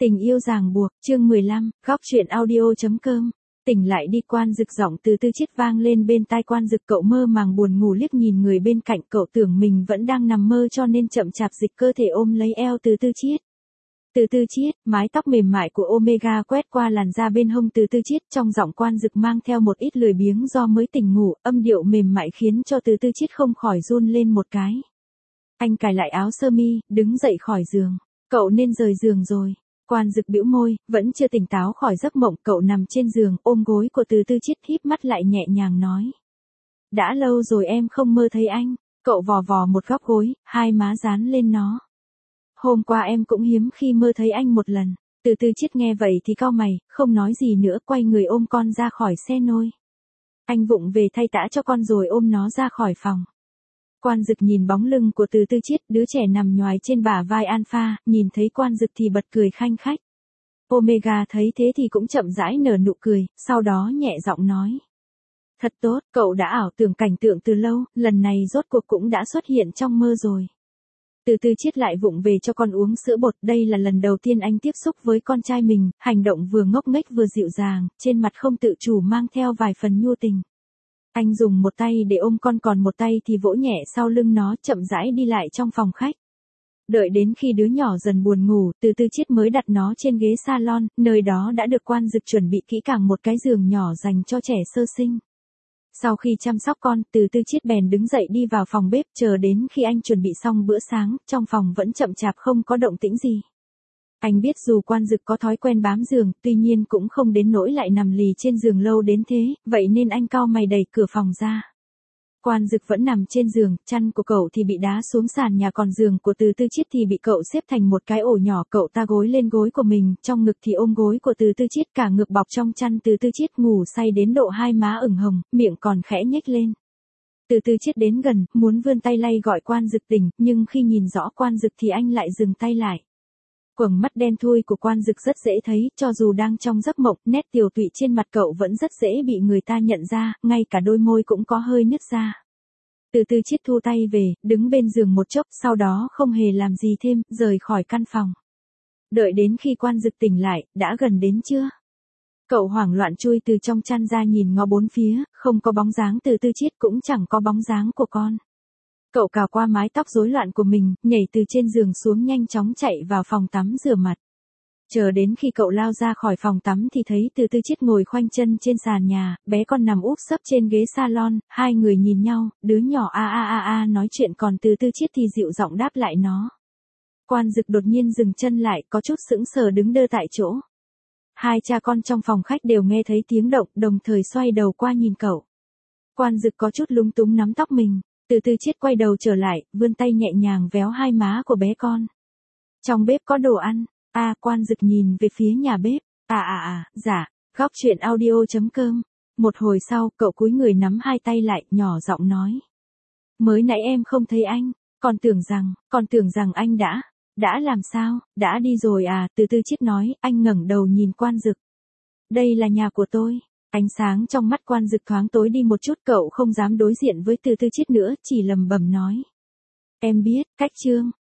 Tình yêu ràng buộc, chương 15, góc truyện audio.com. Tỉnh lại đi, Quan Dực giọng từ Tư Chiết vang lên bên tai Quan Dực. Cậu mơ màng buồn ngủ liếc nhìn người bên cạnh, cậu tưởng mình vẫn đang nằm mơ cho nên chậm chạp dịch cơ thể ôm lấy eo từ Tư Chiết. Từ Tư Chiết, mái tóc mềm mại của Omega quét qua làn da bên hông Từ Tư Chiết, trong giọng Quan Dực mang theo một ít lười biếng do mới tỉnh ngủ, âm điệu mềm mại khiến cho Từ Tư Chiết không khỏi run lên một cái. Anh cài lại áo sơ mi, đứng dậy khỏi giường. Cậu nên rời giường rồi. Quan Dực bĩu môi, vẫn chưa tỉnh táo khỏi giấc mộng, cậu nằm trên giường, ôm gối của Từ Tư Chiết, híp mắt lại nhẹ nhàng nói. Đã lâu rồi em không mơ thấy anh. Cậu vò vò một góc gối, hai má dán lên nó. Hôm qua em cũng hiếm khi mơ thấy anh một lần. Từ Tư Chiết nghe vậy thì cau mày, không nói gì nữa, quay người ôm con ra khỏi xe nôi. Anh vụng về thay tã cho con rồi ôm nó ra khỏi phòng. Quan Dực nhìn bóng lưng của Từ Tư Chiết, đứa trẻ nằm nhoài trên bả vai Alpha, nhìn thấy Quan Dực thì bật cười khanh khách. Omega thấy thế thì cũng chậm rãi nở nụ cười, sau đó nhẹ giọng nói. Thật tốt, cậu đã ảo tưởng cảnh tượng từ lâu, lần này rốt cuộc cũng đã xuất hiện trong mơ rồi. Từ Tư Chiết lại vụng về cho con uống sữa bột, đây là lần đầu tiên anh tiếp xúc với con trai mình, hành động vừa ngốc nghếch vừa dịu dàng, trên mặt không tự chủ mang theo vài phần nhu tình. Anh dùng một tay để ôm con, còn một tay thì vỗ nhẹ sau lưng nó, chậm rãi đi lại trong phòng khách. Đợi đến khi đứa nhỏ dần buồn ngủ, Từ Tư Chiết mới đặt nó trên ghế salon, nơi đó đã được Quan Dực chuẩn bị kỹ càng một cái giường nhỏ dành cho trẻ sơ sinh. Sau khi chăm sóc con, Từ Tư Chiết bèn đứng dậy đi vào phòng bếp, chờ đến khi anh chuẩn bị xong bữa sáng, trong phòng vẫn chậm chạp không có động tĩnh gì. Anh biết dù Quan Dực có thói quen bám giường, tuy nhiên cũng không đến nỗi lại nằm lì trên giường lâu đến thế, vậy nên anh cau mày đẩy cửa phòng ra. Quan Dực vẫn nằm trên giường, chăn của cậu thì bị đá xuống sàn nhà, còn giường của Từ Tư Chiết thì bị cậu xếp thành một cái ổ nhỏ, cậu ta gối lên gối của mình, trong ngực thì ôm gối của Từ Tư Chiết, cả ngực bọc trong chăn. Từ Tư Chiết ngủ say đến độ hai má ửng hồng, miệng còn khẽ nhếch lên. Từ Tư Chiết đến gần, muốn vươn tay lay gọi Quan Dực tỉnh, nhưng khi nhìn rõ Quan Dực thì anh lại dừng tay lại. Quầng mắt đen thui của Quan Dực rất dễ thấy, cho dù đang trong giấc mộng, nét tiều tụy trên mặt cậu vẫn rất dễ bị người ta nhận ra, ngay cả đôi môi cũng có hơi nứt ra. Từ Tư Chiết thu tay về, đứng bên giường một chốc, sau đó không hề làm gì thêm, rời khỏi căn phòng. Đợi đến khi Quan Dực tỉnh lại, đã gần đến trưa. Cậu hoảng loạn chui từ trong chăn ra, nhìn ngó bốn phía, không có bóng dáng Từ Tư Chiết, cũng chẳng có bóng dáng của con. Cậu cào qua mái tóc rối loạn của mình, nhảy từ trên giường xuống, nhanh chóng chạy vào phòng tắm rửa mặt. Chờ đến khi cậu lao ra khỏi phòng tắm thì thấy Từ Tư Chiết ngồi khoanh chân trên sàn nhà, bé con nằm úp sấp trên ghế salon, hai người nhìn nhau, đứa nhỏ a nói chuyện, còn Từ Tư Chiết thì dịu giọng đáp lại nó. Quan Dực đột nhiên dừng chân lại, có chút sững sờ đứng đơ tại chỗ. Hai cha con trong phòng khách đều nghe thấy tiếng động, đồng thời xoay đầu qua nhìn cậu. Quan Dực có chút lúng túng nắm tóc mình. Từ Tư Chiết quay đầu trở lại, vươn tay nhẹ nhàng véo hai má của bé con. Trong bếp có đồ ăn. Quan Dực nhìn về phía nhà bếp. Dạ. Góc truyện audio.com. Một hồi sau, cậu cúi người nắm hai tay lại, nhỏ giọng nói. Mới nãy em không thấy anh, còn tưởng rằng anh đã làm sao, đã đi rồi à? Từ Tư Chiết nói, anh ngẩng đầu nhìn Quan Dực. Đây là nhà của tôi. Ánh sáng trong mắt Quan Dực thoáng tối đi một chút, cậu không dám đối diện với Từ Tư Chiết nữa, chỉ lẩm bẩm nói. Em biết, cách Trương.